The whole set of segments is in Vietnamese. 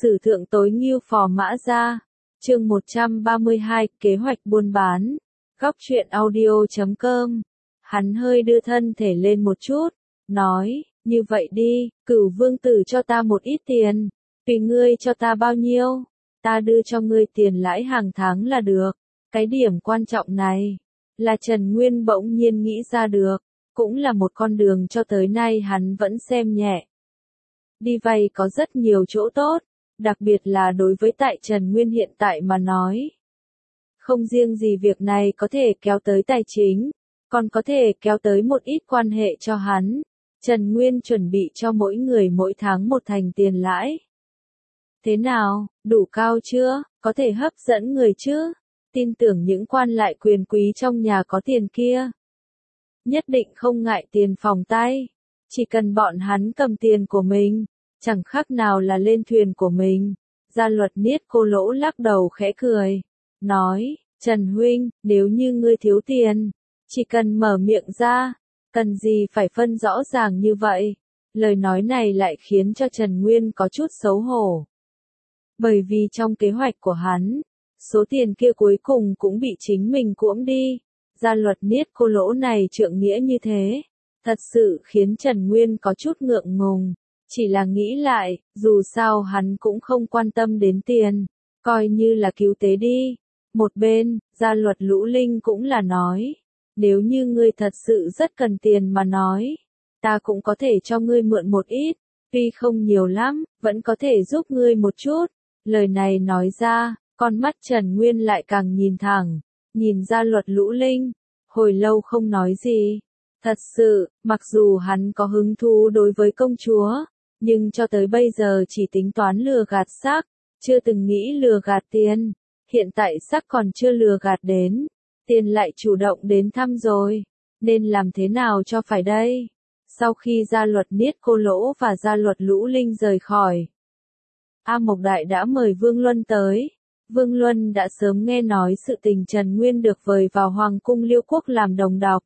Sử thượng tối ngưu phò mã gia. Chương 132, kế hoạch buôn bán. Góc truyện audio.com. Hắn hơi đưa thân thể lên một chút, nói, như vậy đi, Cửu vương tử cho ta một ít tiền, tùy ngươi cho ta bao nhiêu, ta đưa cho ngươi tiền lãi hàng tháng là được. Cái điểm quan trọng này, là Trần Nguyên bỗng nhiên nghĩ ra được, cũng là một con đường cho tới nay hắn vẫn xem nhẹ. Đi vay có rất nhiều chỗ tốt, đặc biệt là đối với tại Trần Nguyên hiện tại mà nói. Không riêng gì việc này có thể kéo tới tài chính, còn có thể kéo tới một ít quan hệ cho hắn. Trần Nguyên chuẩn bị cho mỗi người mỗi tháng một thành tiền lãi. Thế nào, đủ cao chưa, có thể hấp dẫn người chứ? Tin tưởng những quan lại quyền quý trong nhà có tiền kia nhất định không ngại tiền phòng tay. Chỉ cần bọn hắn cầm tiền của mình, chẳng khác nào là lên thuyền của mình. Gia Luật Niết Cô Lỗ lắc đầu khẽ cười, nói, Trần huynh, nếu như ngươi thiếu tiền, chỉ cần mở miệng ra, cần gì phải phân rõ ràng như vậy. Lời nói này lại khiến cho Trần Nguyên có chút xấu hổ. Bởi vì trong kế hoạch của hắn, số tiền kia cuối cùng cũng bị chính mình cuỗm đi. Gia Luật Niết Cô Lỗ này trượng nghĩa như thế, thật sự khiến Trần Nguyên có chút ngượng ngùng. Chỉ là nghĩ lại, dù sao hắn cũng không quan tâm đến tiền, coi như là cứu tế đi. Một bên, Gia Luật Lũ Linh cũng là nói, nếu như ngươi thật sự rất cần tiền mà nói, ta cũng có thể cho ngươi mượn một ít, tuy không nhiều lắm, vẫn có thể giúp ngươi một chút. Lời này nói ra, con mắt Trần Nguyên lại càng nhìn thẳng, nhìn Gia Luật Lũ Linh, hồi lâu không nói gì. Thật sự, mặc dù hắn có hứng thú đối với công chúa, nhưng cho tới bây giờ chỉ tính toán lừa gạt xác, chưa từng nghĩ lừa gạt tiền. Hiện tại xác còn chưa lừa gạt đến, tiền lại chủ động đến thăm rồi, nên làm thế nào cho phải đây? Sau khi Gia Luật Niết Cô Lỗ và Gia Luật Lũ Linh rời khỏi, A Mộc Đại đã mời Vương Luân tới. Vương Luân đã sớm nghe nói sự tình Trần Nguyên được vời vào Hoàng cung Liêu Quốc làm đồng đọc.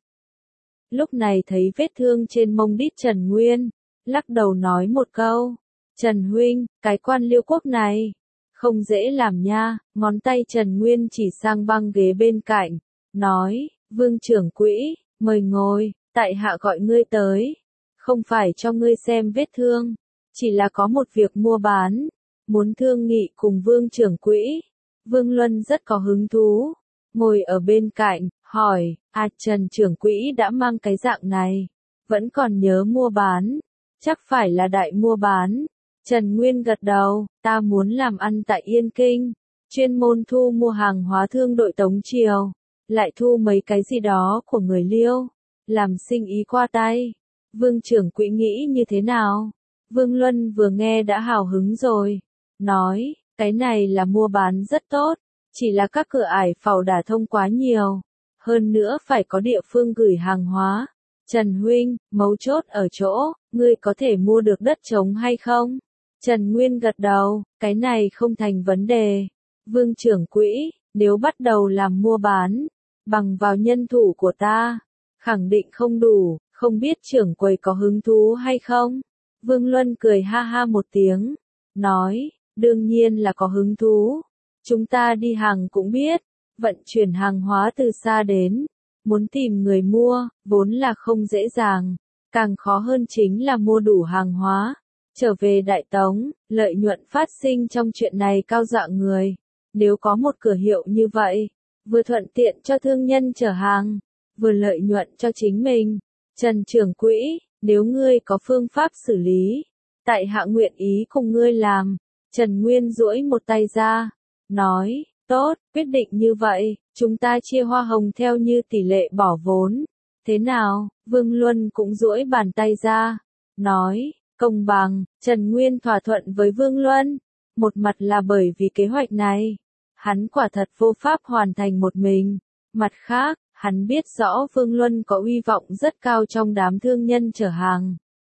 Lúc này thấy vết thương trên mông đít Trần Nguyên, lắc đầu nói một câu, Trần huynh, cái quan Liêu Quốc này, không dễ làm nha. Ngón tay Trần Nguyên chỉ sang băng ghế bên cạnh, nói, Vương trưởng quỹ, mời ngồi, tại hạ gọi ngươi tới, không phải cho ngươi xem vết thương, chỉ là có một việc mua bán, muốn thương nghị cùng Vương trưởng quỹ. Vương Luân rất có hứng thú, ngồi ở bên cạnh, hỏi, Trần trưởng quỹ đã mang cái dạng này, vẫn còn nhớ mua bán, chắc phải là đại mua bán. Trần Nguyên gật đầu, ta muốn làm ăn tại Yên Kinh, chuyên môn thu mua hàng hóa thương đội Tống Triều, lại thu mấy cái gì đó của người Liêu, làm sinh ý qua tay. Vương trưởng quỹ nghĩ như thế nào? Vương Luân vừa nghe đã hào hứng rồi, nói, cái này là mua bán rất tốt, chỉ là các cửa ải phàu đả thông quá nhiều, hơn nữa phải có địa phương gửi hàng hóa. Trần huynh, mấu chốt ở chỗ, ngươi có thể mua được đất trống hay không? Trần Nguyên gật đầu, cái này không thành vấn đề. Vương trưởng quỹ, nếu bắt đầu làm mua bán, bằng vào nhân thủ của ta, khẳng định không đủ, không biết trưởng quầy có hứng thú hay không? Vương Luân cười ha ha một tiếng, nói, đương nhiên là có hứng thú. Chúng ta đi hàng cũng biết, vận chuyển hàng hóa từ xa đến, muốn tìm người mua, vốn là không dễ dàng, càng khó hơn chính là mua đủ hàng hóa. Trở về Đại Tống, lợi nhuận phát sinh trong chuyện này cao dọa người. Nếu có một cửa hiệu như vậy, vừa thuận tiện cho thương nhân chở hàng, vừa lợi nhuận cho chính mình. Trần trưởng quỹ, nếu ngươi có phương pháp xử lý, tại hạ nguyện ý cùng ngươi làm. Trần Nguyên duỗi một tay ra, nói, tốt, quyết định như vậy, chúng ta chia hoa hồng theo như tỷ lệ bỏ vốn. Thế nào? Vương Luân cũng duỗi bàn tay ra, nói, công bằng. Trần Nguyên thỏa thuận với Vương Luân, một mặt là bởi vì kế hoạch này, hắn quả thật vô pháp hoàn thành một mình, mặt khác, hắn biết rõ Vương Luân có uy vọng rất cao trong đám thương nhân chở hàng.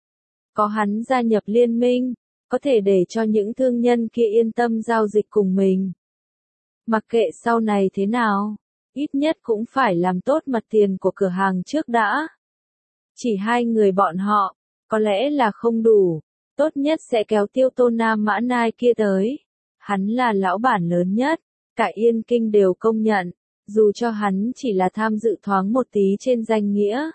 Có hắn gia nhập liên minh, có thể để cho những thương nhân kia yên tâm giao dịch cùng mình. Mặc kệ sau này thế nào, ít nhất cũng phải làm tốt mặt tiền của cửa hàng trước đã. Chỉ hai người bọn họ, có lẽ là không đủ, tốt nhất sẽ kéo Tiêu Tô Nam Mã Nai kia tới. Hắn là lão bản lớn nhất, cả Yên Kinh đều công nhận, dù cho hắn chỉ là tham dự thoáng một tí trên danh nghĩa.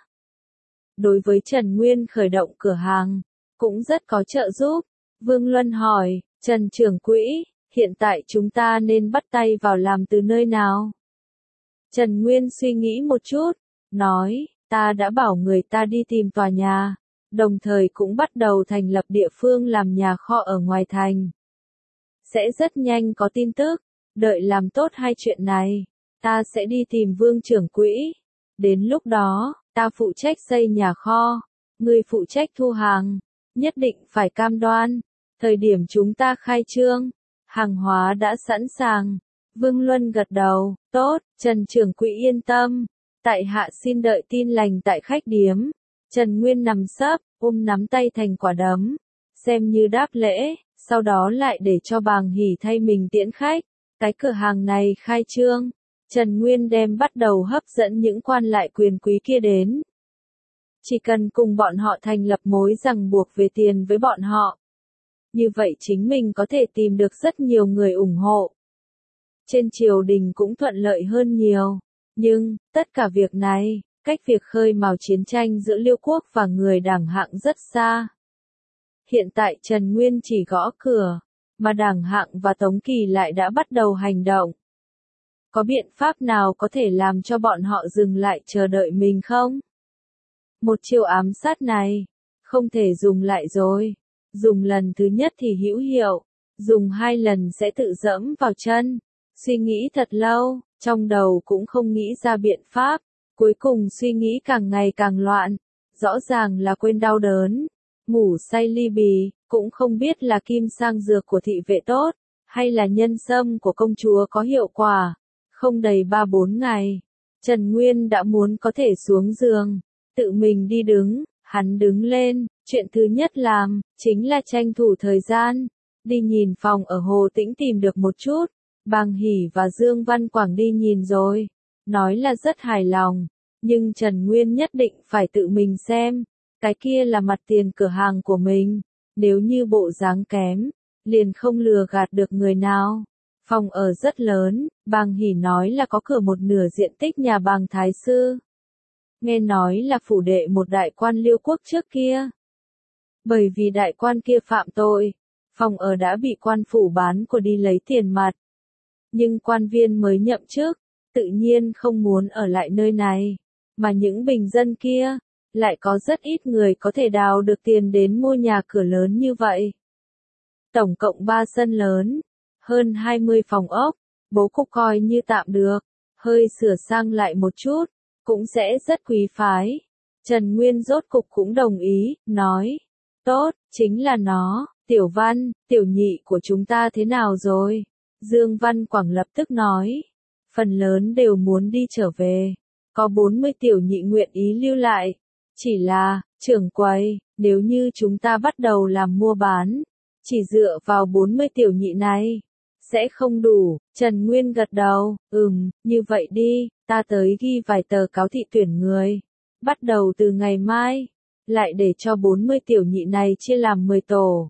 Đối với Trần Nguyên khởi động cửa hàng, cũng rất có trợ giúp. Vương Luân hỏi, Trần trưởng quỹ, hiện tại chúng ta nên bắt tay vào làm từ nơi nào? Trần Nguyên suy nghĩ một chút, nói, ta đã bảo người ta đi tìm tòa nhà, đồng thời cũng bắt đầu thành lập địa phương làm nhà kho ở ngoài thành. Sẽ rất nhanh có tin tức, đợi làm tốt hai chuyện này, ta sẽ đi tìm Vương trưởng quỹ. Đến lúc đó, ta phụ trách xây nhà kho, ngươi phụ trách thu hàng, nhất định phải cam đoan. Thời điểm chúng ta khai trương, hàng hóa đã sẵn sàng. Vương Luân gật đầu, tốt, Trần trưởng quỹ yên tâm. Tại hạ xin đợi tin lành tại khách điếm. Trần Nguyên nằm sấp, ôm nắm tay thành quả đấm, xem như đáp lễ, sau đó lại để cho Bàng Hỷ thay mình tiễn khách. Cái cửa hàng này khai trương, Trần Nguyên đem bắt đầu hấp dẫn những quan lại quyền quý kia đến. Chỉ cần cùng bọn họ thành lập mối ràng buộc về tiền với bọn họ. Như vậy chính mình có thể tìm được rất nhiều người ủng hộ. Trên triều đình cũng thuận lợi hơn nhiều. Nhưng, tất cả việc này, cách việc khơi mào chiến tranh giữa Liêu quốc và người Đảng Hạng rất xa. Hiện tại Trần Nguyên chỉ gõ cửa, mà Đảng Hạng và Tống Kỳ lại đã bắt đầu hành động. Có biện pháp nào có thể làm cho bọn họ dừng lại chờ đợi mình không? Một chiêu ám sát này, không thể dùng lại rồi. Dùng lần thứ nhất thì hữu hiệu, dùng 2 lần sẽ tự dẫm vào chân. Suy nghĩ thật lâu, trong đầu cũng không nghĩ ra biện pháp, cuối cùng suy nghĩ càng ngày càng loạn, rõ ràng là quên đau đớn, ngủ say ly bì, cũng không biết là kim sang dược của thị vệ tốt, hay là nhân sâm của công chúa có hiệu quả. Không đầy 3-4 ngày, Trần Nguyên đã muốn có thể xuống giường, tự mình đi đứng, hắn đứng lên, chuyện thứ nhất làm, chính là tranh thủ thời gian, đi nhìn phòng ở Hồ Tĩnh tìm được một chút. Bàng Hỷ và Dương Văn Quảng đi nhìn rồi, nói là rất hài lòng, nhưng Trần Nguyên nhất định phải tự mình xem, cái kia là mặt tiền cửa hàng của mình, nếu như bộ dáng kém, liền không lừa gạt được người nào. Phòng ở rất lớn, Bàng Hỷ nói là có cửa một nửa diện tích nhà Bàng Thái Sư. Nghe nói là phủ đệ một đại quan Liêu quốc trước kia. Bởi vì đại quan kia phạm tội, phòng ở đã bị quan phủ bán của đi lấy tiền mặt. Nhưng quan viên mới nhậm chức, tự nhiên không muốn ở lại nơi này, mà những bình dân kia, lại có rất ít người có thể đào được tiền đến mua nhà cửa lớn như vậy. Tổng cộng 3 sân lớn, hơn 20 phòng ốc, bố cục coi như tạm được, hơi sửa sang lại một chút, cũng sẽ rất quý phái. Trần Nguyên rốt cục cũng đồng ý, nói, tốt, chính là nó, Tiểu Văn, Tiểu Nhị của chúng ta thế nào rồi? Dương Văn Quảng lập tức nói, phần lớn đều muốn đi trở về, có 40 tiểu nhị nguyện ý lưu lại, chỉ là, trưởng quầy, nếu như chúng ta bắt đầu làm mua bán, chỉ dựa vào 40 tiểu nhị này, sẽ không đủ. Trần Nguyên gật đầu, như vậy đi, ta tới ghi vài tờ cáo thị tuyển người, bắt đầu từ ngày mai, lại để cho 40 tiểu nhị này chia làm 10 tổ.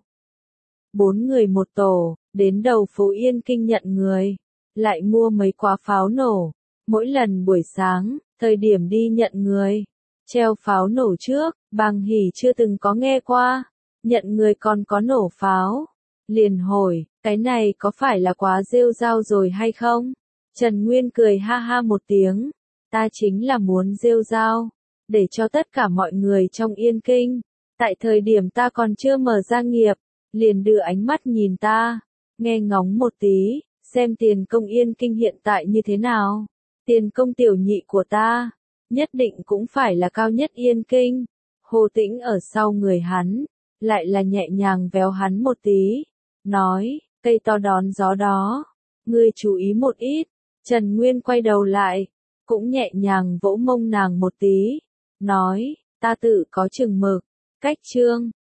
4 người một tổ, đến đầu phố Yên Kinh nhận người, lại mua mấy quả pháo nổ, mỗi lần buổi sáng, thời điểm đi nhận người, treo pháo nổ trước, Bàng Hỷ chưa từng có nghe qua, nhận người còn có nổ pháo, liền hỏi, cái này có phải là quá rêu rao rồi hay không? Trần Nguyên cười ha ha một tiếng, ta chính là muốn rêu rao, để cho tất cả mọi người trong Yên Kinh, tại thời điểm ta còn chưa mở ra nghiệp, liền đưa ánh mắt nhìn ta, nghe ngóng một tí, xem tiền công Yên Kinh hiện tại như thế nào. Tiền công tiểu nhị của ta, nhất định cũng phải là cao nhất Yên Kinh. Hồ Tĩnh ở sau người hắn, lại là nhẹ nhàng véo hắn một tí, nói, cây to đón gió đó, ngươi chú ý một ít. Trần Nguyên quay đầu lại, cũng nhẹ nhàng vỗ mông nàng một tí, nói, ta tự có chừng mực, cách chương.